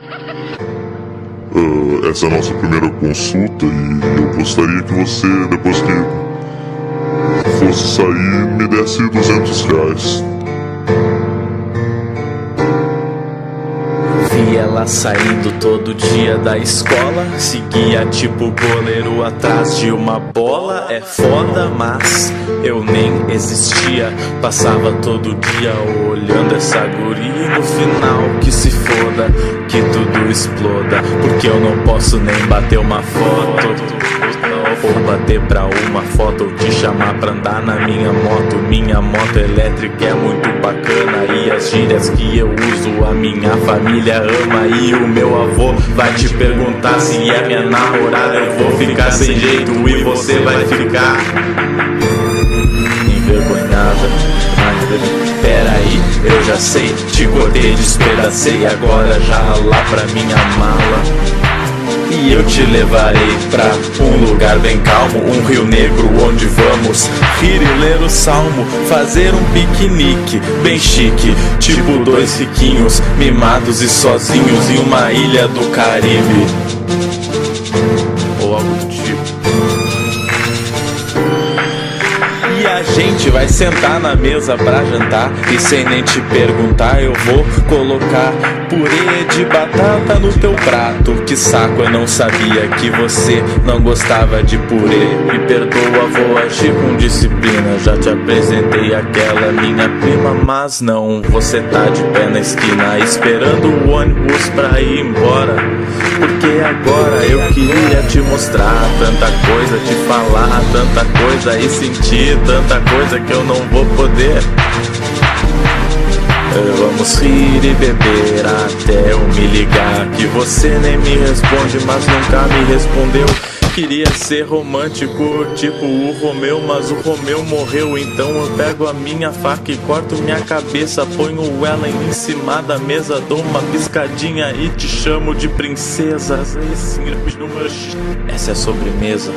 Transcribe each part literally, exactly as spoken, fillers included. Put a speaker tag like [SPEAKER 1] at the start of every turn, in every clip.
[SPEAKER 1] Uh, essa é a nossa primeira consulta e eu gostaria que você, depois que fosse sair, me desse duzentos reais.
[SPEAKER 2] Vi ela saindo todo dia da escola, seguia tipo goleiro atrás de uma bola. É foda, mas eu nem existia. Passava todo dia olhando essa guria e no final que se foda, que tudo exploda, porque eu não posso nem bater uma foto, ou bater pra uma foto, ou te chamar pra andar na minha moto. Minha moto elétrica é muito bacana e as gírias que eu uso a minha família ama. E o meu avô vai te perguntar se é minha namorada. Eu vou ficar sem jeito e você vai ficar envergonhada. Peraí, eu já sei, te cortei, despedacei, agora já lá pra minha mala. E eu te levarei pra um lugar bem calmo, um rio negro onde vamos rir e ler o salmo, fazer um piquenique bem chique, tipo dois riquinhos, mimados e sozinhos em uma ilha do Caribe, ou algo do tipo. E a gente vai sentar na mesa pra jantar e sem nem te perguntar eu vou colocar purê de batata no teu prato. Que saco, eu não sabia que você não gostava de purê. Me perdoa, vou agir com disciplina. Já te apresentei aquela minha prima, mas não, você tá de pé na esquina esperando o ônibus pra ir embora. Porque agora eu queria te mostrar tanta coisa, te falar tanta coisa e sentir tanta coisa que eu não vou poder. Vamos rir e beber até eu me ligar que você nem me responde, mas nunca me respondeu. Queria ser romântico, tipo o Romeu, mas o Romeu morreu. Então eu pego a minha faca e corto minha cabeça, ponho ela em cima da mesa, dou uma piscadinha e te chamo de princesa. Essa é a sobremesa.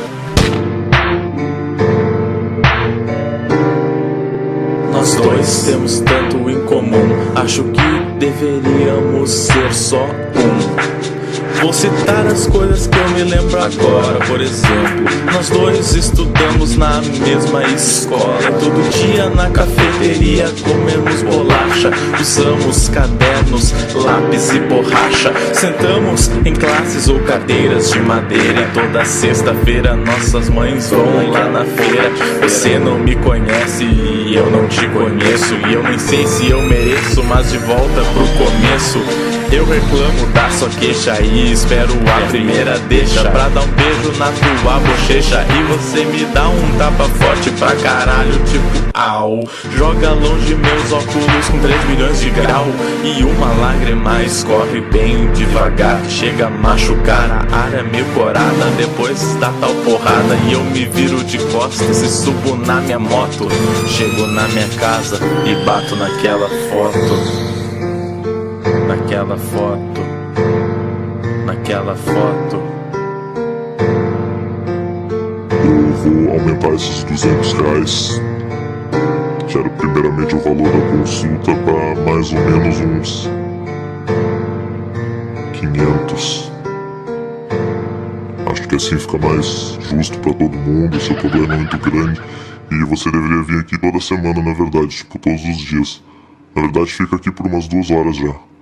[SPEAKER 2] Nós dois temos tanto em comum, acho que deveríamos ser só um. Vou citar as coisas que eu me lembro agora. Por exemplo, nós dois estudamos na mesma escola, todo dia na cafeteria comemos bolacha, usamos cadernos, lápis e borracha, sentamos em classes ou cadeiras de madeira e toda sexta-feira nossas mães vão lá na feira. Você não me conhece e eu não te conheço, e eu nem sei se eu mereço, mas de volta pro começo eu reclamo da sua queixa e espero a primeira deixa pra dar um beijo na tua bochecha. E você me dá um tapa forte pra caralho, tipo au. Joga longe meus óculos com três milhões de grau, e uma lágrima escorre bem devagar, chega a machucar a área meio corada. Depois da tal porrada e eu me viro de costas e subo na minha moto, chego na minha casa e bato naquela foto. Naquela foto, naquela foto.
[SPEAKER 1] Eu vou aumentar esses duzentos reais. Quero primeiramente o valor da consulta para mais ou menos uns quinhentos. Acho que assim fica mais justo para todo mundo. O seu problema é muito grande e você deveria vir aqui toda semana, na verdade, tipo todos os dias. Na verdade fica aqui por umas duas horas já.